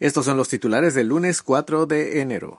Estos son los titulares del lunes 4 de enero.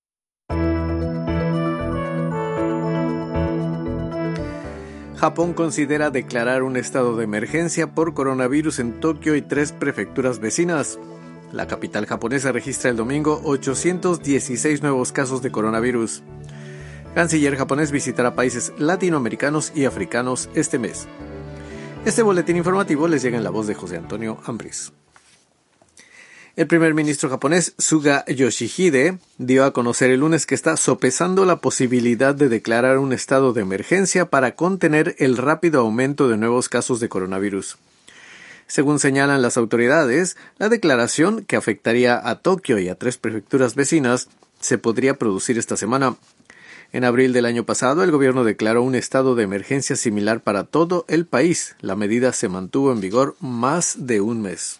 Japón considera declarar un estado de emergencia por coronavirus en Tokio y 3 prefecturas vecinas. La capital japonesa registra el domingo 816 nuevos casos de coronavirus. Canciller japonés visitará países latinoamericanos y africanos este mes. Este boletín informativo les llega en la voz de José Antonio Ambris. El primer ministro japonés, Suga Yoshihide, dio a conocer el lunes que está sopesando la posibilidad de declarar un estado de emergencia para contener el rápido aumento de nuevos casos de coronavirus. Según señalan las autoridades, la declaración, que afectaría a Tokio y a 3 prefecturas vecinas, se podría producir esta semana. En abril del año pasado, el gobierno declaró un estado de emergencia similar para todo el país. La medida se mantuvo en vigor más de un mes.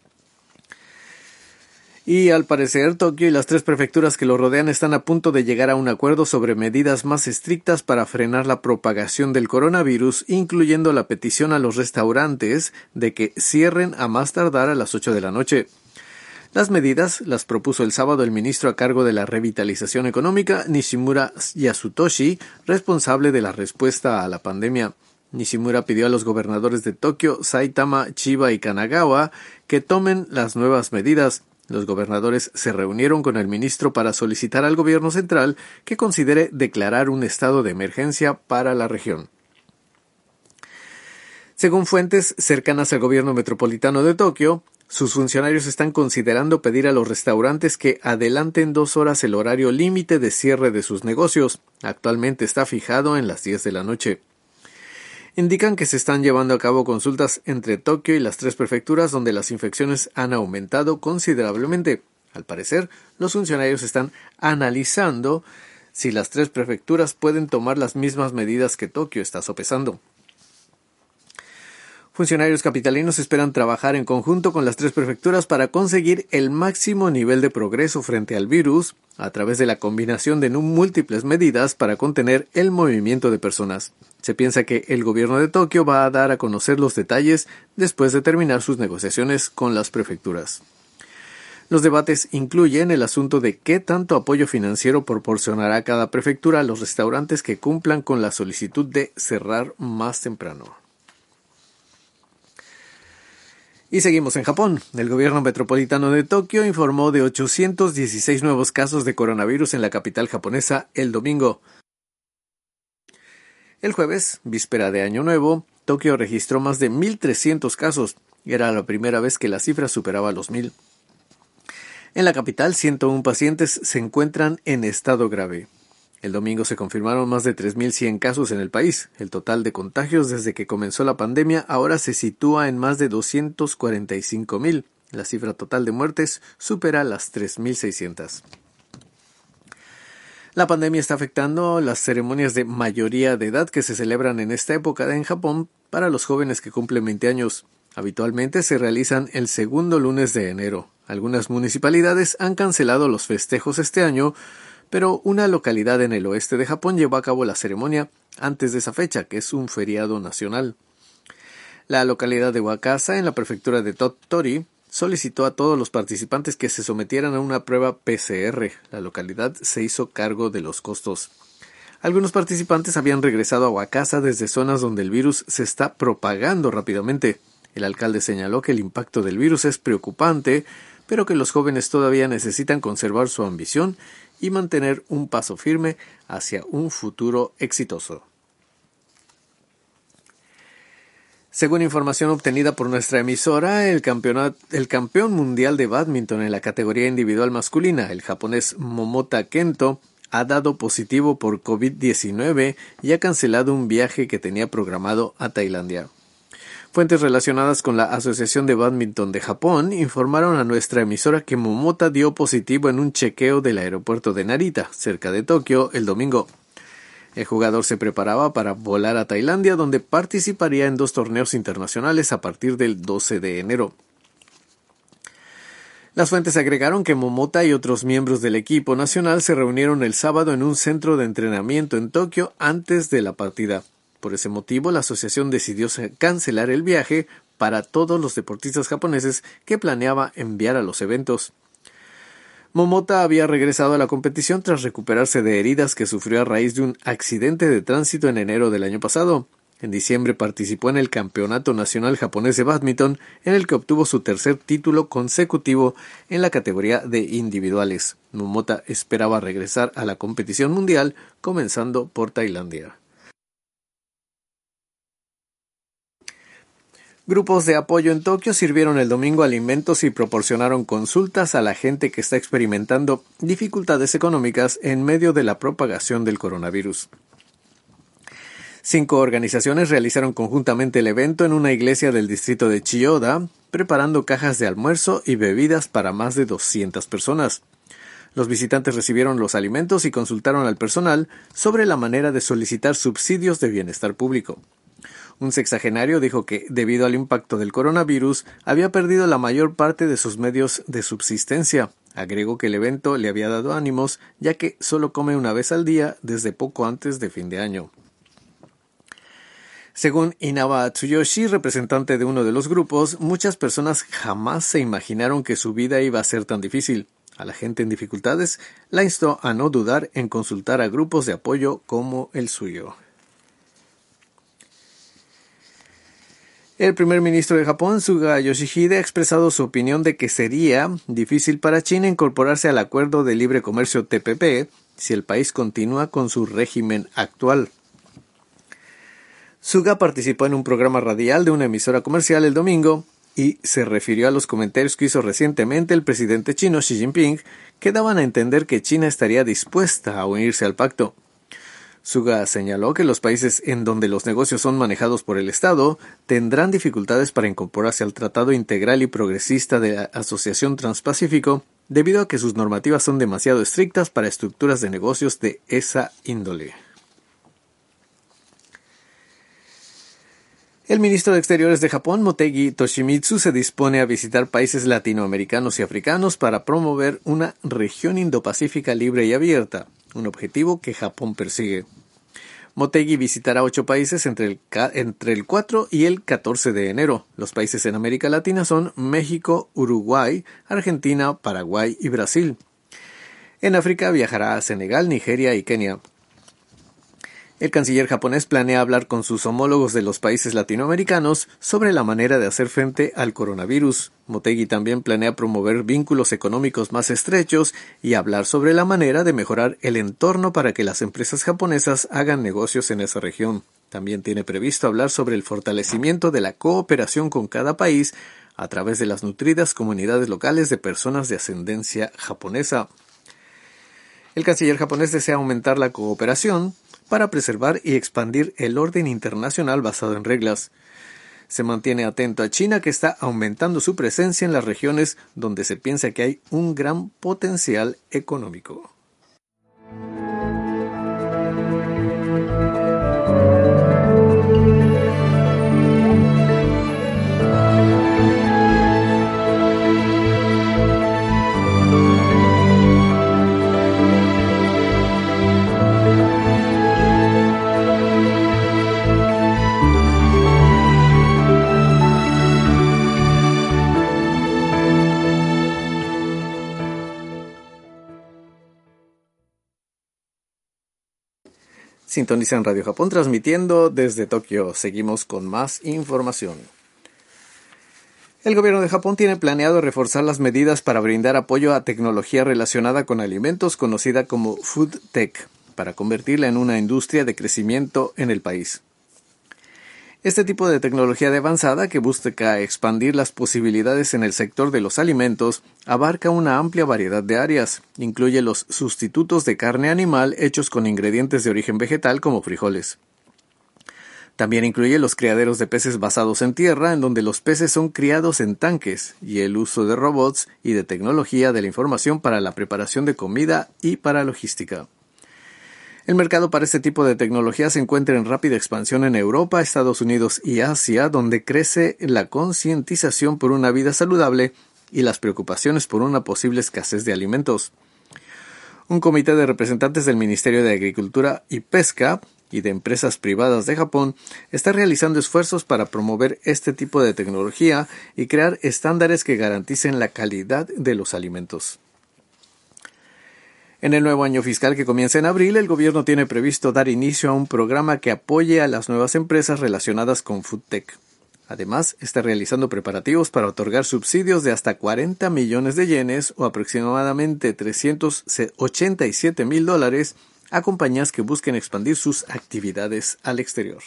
Y al parecer, Tokio y las 3 prefecturas que lo rodean están a punto de llegar a un acuerdo sobre medidas más estrictas para frenar la propagación del coronavirus, incluyendo la petición a los restaurantes de que cierren a más tardar a las 8 de la noche. Las medidas las propuso el sábado el ministro a cargo de la revitalización económica, Nishimura Yasutoshi, responsable de la respuesta a la pandemia. Nishimura pidió a los gobernadores de Tokio, Saitama, Chiba y Kanagawa que tomen las nuevas medidas. Los gobernadores se reunieron con el ministro para solicitar al gobierno central que considere declarar un estado de emergencia para la región. Según fuentes cercanas al gobierno metropolitano de Tokio, sus funcionarios están considerando pedir a los restaurantes que adelanten 2 horas el horario límite de cierre de sus negocios. Actualmente está fijado en las 10 de la noche. Indican que se están llevando a cabo consultas entre Tokio y las 3 prefecturas donde las infecciones han aumentado considerablemente. Al parecer, los funcionarios están analizando si las 3 prefecturas pueden tomar las mismas medidas que Tokio está sopesando. Funcionarios capitalinos esperan trabajar en conjunto con las 3 prefecturas para conseguir el máximo nivel de progreso frente al virus a través de la combinación de múltiples medidas para contener el movimiento de personas. Se piensa que el gobierno de Tokio va a dar a conocer los detalles después de terminar sus negociaciones con las prefecturas. Los debates incluyen el asunto de qué tanto apoyo financiero proporcionará cada prefectura a los restaurantes que cumplan con la solicitud de cerrar más temprano. Y seguimos en Japón. El gobierno metropolitano de Tokio informó de 816 nuevos casos de coronavirus en la capital japonesa el domingo. El jueves, víspera de Año Nuevo, Tokio registró más de 1,300 casos. Era la primera vez que la cifra superaba los 1,000. En la capital, 101 pacientes se encuentran en estado grave. El domingo se confirmaron más de 3,100 casos en el país. El total de contagios desde que comenzó la pandemia ahora se sitúa en más de 245,000. La cifra total de muertes supera las 3,600. La pandemia está afectando las ceremonias de mayoría de edad que se celebran en esta época en Japón para los jóvenes que cumplen 20 años. Habitualmente se realizan el segundo lunes de enero. Algunas municipalidades han cancelado los festejos este año, pero una localidad en el oeste de Japón llevó a cabo la ceremonia antes de esa fecha, que es un feriado nacional. La localidad de Wakasa, en la prefectura de Tottori, solicitó a todos los participantes que se sometieran a una prueba PCR. La localidad se hizo cargo de los costos. Algunos participantes habían regresado a Wakasa desde zonas donde el virus se está propagando rápidamente. El alcalde señaló que el impacto del virus es preocupante, pero que los jóvenes todavía necesitan conservar su ambición y mantener un paso firme hacia un futuro exitoso. Según información obtenida por nuestra emisora, el campeón mundial de bádminton en la categoría individual masculina, el japonés Momota Kento, ha dado positivo por COVID-19 y ha cancelado un viaje que tenía programado a Tailandia. Fuentes relacionadas con la Asociación de Bádminton de Japón informaron a nuestra emisora que Momota dio positivo en un chequeo del aeropuerto de Narita, cerca de Tokio, el domingo. El jugador se preparaba para volar a Tailandia, donde participaría en 2 torneos internacionales a partir del 12 de enero. Las fuentes agregaron que Momota y otros miembros del equipo nacional se reunieron el sábado en un centro de entrenamiento en Tokio antes de la partida. Por ese motivo, la asociación decidió cancelar el viaje para todos los deportistas japoneses que planeaba enviar a los eventos. Momota había regresado a la competición tras recuperarse de heridas que sufrió a raíz de un accidente de tránsito en enero del año pasado. En diciembre participó en el Campeonato Nacional Japonés de Bádminton, en el que obtuvo su tercer título consecutivo en la categoría de individuales. Momota esperaba regresar a la competición mundial, comenzando por Tailandia. Grupos de apoyo en Tokio sirvieron el domingo alimentos y proporcionaron consultas a la gente que está experimentando dificultades económicas en medio de la propagación del coronavirus. 5 organizaciones realizaron conjuntamente el evento en una iglesia del distrito de Chiyoda, preparando cajas de almuerzo y bebidas para más de 200 personas. Los visitantes recibieron los alimentos y consultaron al personal sobre la manera de solicitar subsidios de bienestar público. Un sexagenario dijo que, debido al impacto del coronavirus, había perdido la mayor parte de sus medios de subsistencia. Agregó que el evento le había dado ánimos, ya que solo come una vez al día desde poco antes de fin de año. Según Inaba Tsuyoshi, representante de uno de los grupos, muchas personas jamás se imaginaron que su vida iba a ser tan difícil. A la gente en dificultades la instó a no dudar en consultar a grupos de apoyo como el suyo. El primer ministro de Japón, Suga Yoshihide, ha expresado su opinión de que sería difícil para China incorporarse al Acuerdo de Libre Comercio TPP si el país continúa con su régimen actual. Suga participó en un programa radial de una emisora comercial el domingo y se refirió a los comentarios que hizo recientemente el presidente chino Xi Jinping, que daban a entender que China estaría dispuesta a unirse al pacto. Suga señaló que los países en donde los negocios son manejados por el Estado tendrán dificultades para incorporarse al Tratado Integral y Progresista de la Asociación Transpacífico debido a que sus normativas son demasiado estrictas para estructuras de negocios de esa índole. El ministro de Exteriores de Japón, Motegi Toshimitsu, se dispone a visitar países latinoamericanos y africanos para promover una región Indo-Pacífica libre y abierta, un objetivo que Japón persigue. Motegi visitará 8 países entre el 4 y el 14 de enero. Los países en América Latina son México, Uruguay, Argentina, Paraguay y Brasil. En África viajará a Senegal, Nigeria y Kenia. El canciller japonés planea hablar con sus homólogos de los países latinoamericanos sobre la manera de hacer frente al coronavirus. Motegi también planea promover vínculos económicos más estrechos y hablar sobre la manera de mejorar el entorno para que las empresas japonesas hagan negocios en esa región. También tiene previsto hablar sobre el fortalecimiento de la cooperación con cada país a través de las nutridas comunidades locales de personas de ascendencia japonesa. El canciller japonés desea aumentar la cooperación para preservar y expandir el orden internacional basado en reglas. Se mantiene atento a China, que está aumentando su presencia en las regiones donde se piensa que hay un gran potencial económico. Sintonizan Radio Japón transmitiendo desde Tokio. Seguimos con más información. El gobierno de Japón tiene planeado reforzar las medidas para brindar apoyo a tecnología relacionada con alimentos conocida como Food Tech, para convertirla en una industria de crecimiento en el país. Este tipo de tecnología de avanzada, que busca expandir las posibilidades en el sector de los alimentos, abarca una amplia variedad de áreas. Incluye los sustitutos de carne animal hechos con ingredientes de origen vegetal como frijoles. También incluye los criaderos de peces basados en tierra, en donde los peces son criados en tanques, y el uso de robots y de tecnología de la información para la preparación de comida y para logística. El mercado para este tipo de tecnología se encuentra en rápida expansión en Europa, Estados Unidos y Asia, donde crece la concientización por una vida saludable y las preocupaciones por una posible escasez de alimentos. Un comité de representantes del Ministerio de Agricultura y Pesca y de empresas privadas de Japón está realizando esfuerzos para promover este tipo de tecnología y crear estándares que garanticen la calidad de los alimentos. En el nuevo año fiscal que comienza en abril, el gobierno tiene previsto dar inicio a un programa que apoye a las nuevas empresas relacionadas con FoodTech. Además, está realizando preparativos para otorgar subsidios de hasta 40 millones de yenes o aproximadamente $387,000 a compañías que busquen expandir sus actividades al exterior.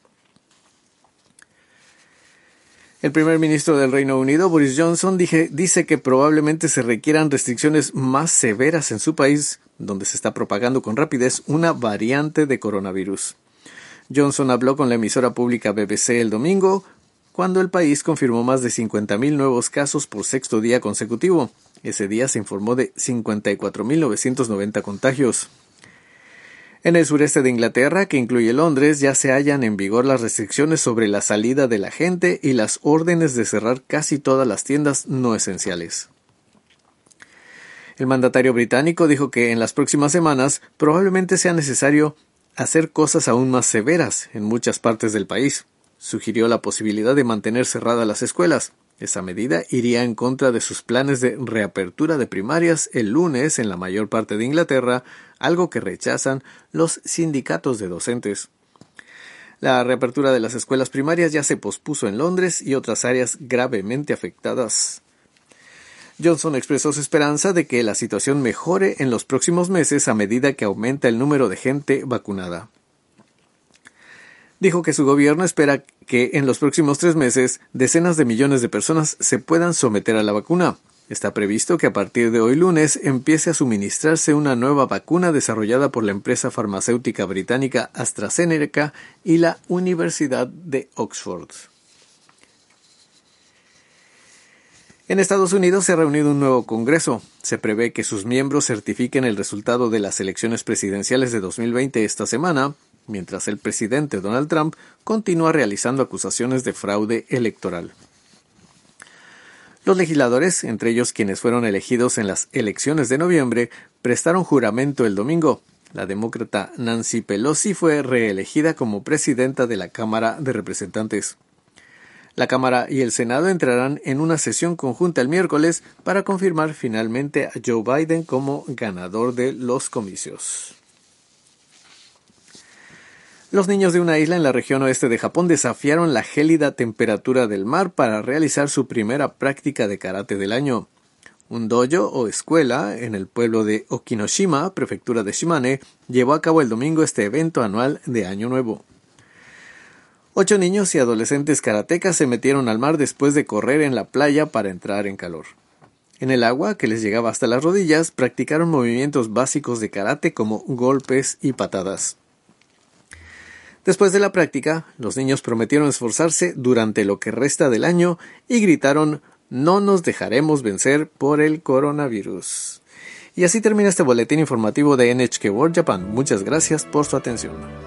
El primer ministro del Reino Unido, Boris Johnson, dice que probablemente se requieran restricciones más severas en su país, donde se está propagando con rapidez una variante de coronavirus. Johnson habló con la emisora pública BBC el domingo, cuando el país confirmó más de 50,000 nuevos casos por sexto día consecutivo. Ese día se informó de 54,990 contagios. En el sureste de Inglaterra, que incluye Londres, ya se hallan en vigor las restricciones sobre la salida de la gente y las órdenes de cerrar casi todas las tiendas no esenciales. El mandatario británico dijo que en las próximas semanas probablemente sea necesario hacer cosas aún más severas en muchas partes del país. Sugirió la posibilidad de mantener cerradas las escuelas. Esa medida iría en contra de sus planes de reapertura de primarias el lunes en la mayor parte de Inglaterra, algo que rechazan los sindicatos de docentes. La reapertura de las escuelas primarias ya se pospuso en Londres y otras áreas gravemente afectadas. Johnson expresó su esperanza de que la situación mejore en los próximos meses a medida que aumenta el número de gente vacunada. Dijo que su gobierno espera que en los próximos 3 meses decenas de millones de personas se puedan someter a la vacuna. Está previsto que a partir de hoy lunes empiece a suministrarse una nueva vacuna desarrollada por la empresa farmacéutica británica AstraZeneca y la Universidad de Oxford. En Estados Unidos se ha reunido un nuevo Congreso. Se prevé que sus miembros certifiquen el resultado de las elecciones presidenciales de 2020 esta semana, mientras el presidente Donald Trump continúa realizando acusaciones de fraude electoral. Los legisladores, entre ellos quienes fueron elegidos en las elecciones de noviembre, prestaron juramento el domingo. La demócrata Nancy Pelosi fue reelegida como presidenta de la Cámara de Representantes. La Cámara y el Senado entrarán en una sesión conjunta el miércoles para confirmar finalmente a Joe Biden como ganador de los comicios. Los niños de una isla en la región oeste de Japón desafiaron la gélida temperatura del mar para realizar su primera práctica de karate del año. Un dojo o escuela en el pueblo de Okinoshima, prefectura de Shimane, llevó a cabo el domingo este evento anual de Año Nuevo. 8 niños y adolescentes karatecas se metieron al mar después de correr en la playa para entrar en calor. En el agua, que les llegaba hasta las rodillas, practicaron movimientos básicos de karate como golpes y patadas. Después de la práctica, los niños prometieron esforzarse durante lo que resta del año y gritaron: "No nos dejaremos vencer por el coronavirus". Y así termina este boletín informativo de NHK World Japan. Muchas gracias por su atención.